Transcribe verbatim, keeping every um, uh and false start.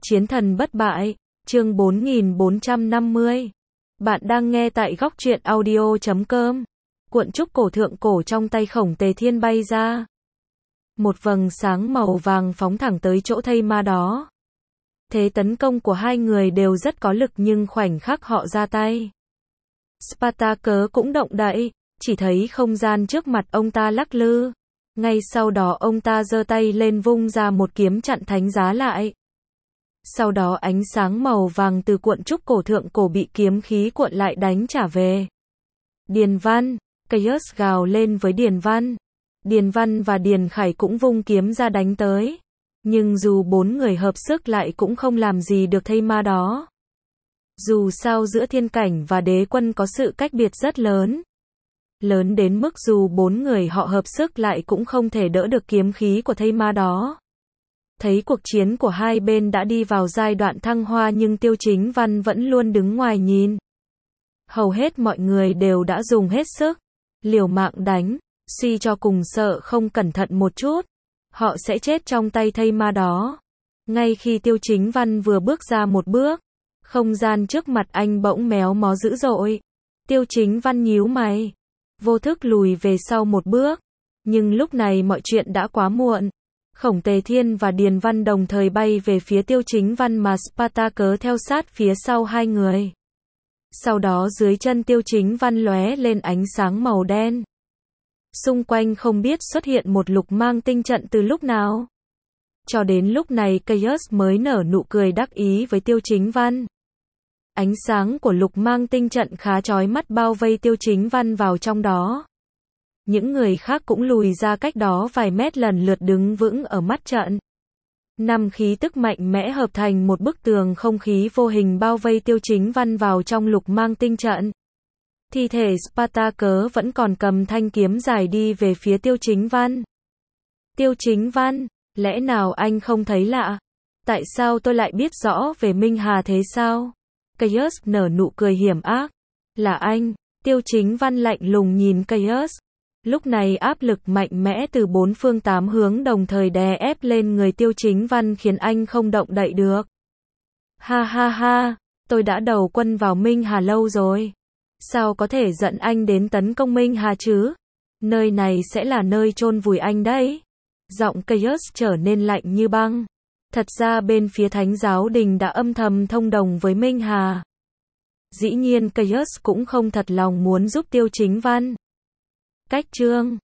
Chiến thần bất bại, chương bốn nghìn bốn trăm năm mươi. Bạn đang nghe tại góc truyện audio chấm com. Cuộn trúc cổ thượng cổ trong tay Khổng Tề Thiên bay ra. Một vầng sáng màu vàng phóng thẳng tới chỗ thây ma đó. Thế tấn công của hai người đều rất có lực nhưng khoảnh khắc họ ra tay, Spartacus cũng động đậy, chỉ thấy không gian trước mặt ông ta lắc lư. Ngay sau đó ông ta giơ tay lên vung ra một kiếm chặn thánh giá lại. Sau đó ánh sáng màu vàng từ cuộn trúc cổ thượng cổ bị kiếm khí cuộn lại đánh trả về. Điền Văn, Chaos gào lên với Điền Văn. Điền Văn và Điền Khải cũng vung kiếm ra đánh tới. Nhưng dù bốn người hợp sức lại cũng không làm gì được thây ma đó. Dù sao giữa thiên cảnh và đế quân có sự cách biệt rất lớn. Lớn đến mức dù bốn người họ hợp sức lại cũng không thể đỡ được kiếm khí của thây ma đó. Thấy cuộc chiến của hai bên đã đi vào giai đoạn thăng hoa nhưng Tiêu Chính Văn vẫn luôn đứng ngoài nhìn. Hầu hết mọi người đều đã dùng hết sức, liều mạng đánh, suy cho cùng sợ không cẩn thận một chút, họ sẽ chết trong tay thây ma đó. Ngay khi Tiêu Chính Văn vừa bước ra một bước, không gian trước mặt anh bỗng méo mó dữ dội. Tiêu Chính Văn nhíu mày, vô thức lùi về sau một bước, nhưng lúc này mọi chuyện đã quá muộn. Khổng Tề Thiên và Điền Văn đồng thời bay về phía Tiêu Chính Văn mà Spartacus theo sát phía sau hai người. Sau đó dưới chân Tiêu Chính Văn lóe lên ánh sáng màu đen. Xung quanh không biết xuất hiện một lục mang tinh trận từ lúc nào. Cho đến lúc này Chaos mới nở nụ cười đắc ý với Tiêu Chính Văn. Ánh sáng của lục mang tinh trận khá chói mắt bao vây Tiêu Chính Văn vào trong đó. Những người khác cũng lùi ra cách đó vài mét lần lượt đứng vững ở mắt trận. Năm khí tức mạnh mẽ hợp thành một bức tường không khí vô hình bao vây Tiêu Chính Văn vào trong lục mang tinh trận. Thi thể Spartacus vẫn còn cầm thanh kiếm dài đi về phía Tiêu Chính Văn. Tiêu Chính Văn, lẽ nào anh không thấy lạ? Tại sao tôi lại biết rõ về Minh Hà thế sao? Chaos nở nụ cười hiểm ác. Là anh. Tiêu Chính Văn lạnh lùng nhìn Chaos. Lúc này áp lực mạnh mẽ từ bốn phương tám hướng đồng thời đè ép lên người Tiêu Chính Văn khiến anh không động đậy được. Ha ha ha, tôi đã đầu quân vào Minh Hà lâu rồi. Sao có thể giận anh đến tấn công Minh Hà chứ? Nơi này sẽ là nơi chôn vùi anh đấy. Giọng Chaos trở nên lạnh như băng. Thật ra bên phía Thánh Giáo Đình đã âm thầm thông đồng với Minh Hà. Dĩ nhiên Chaos cũng không thật lòng muốn giúp Tiêu Chính Văn. Cách chương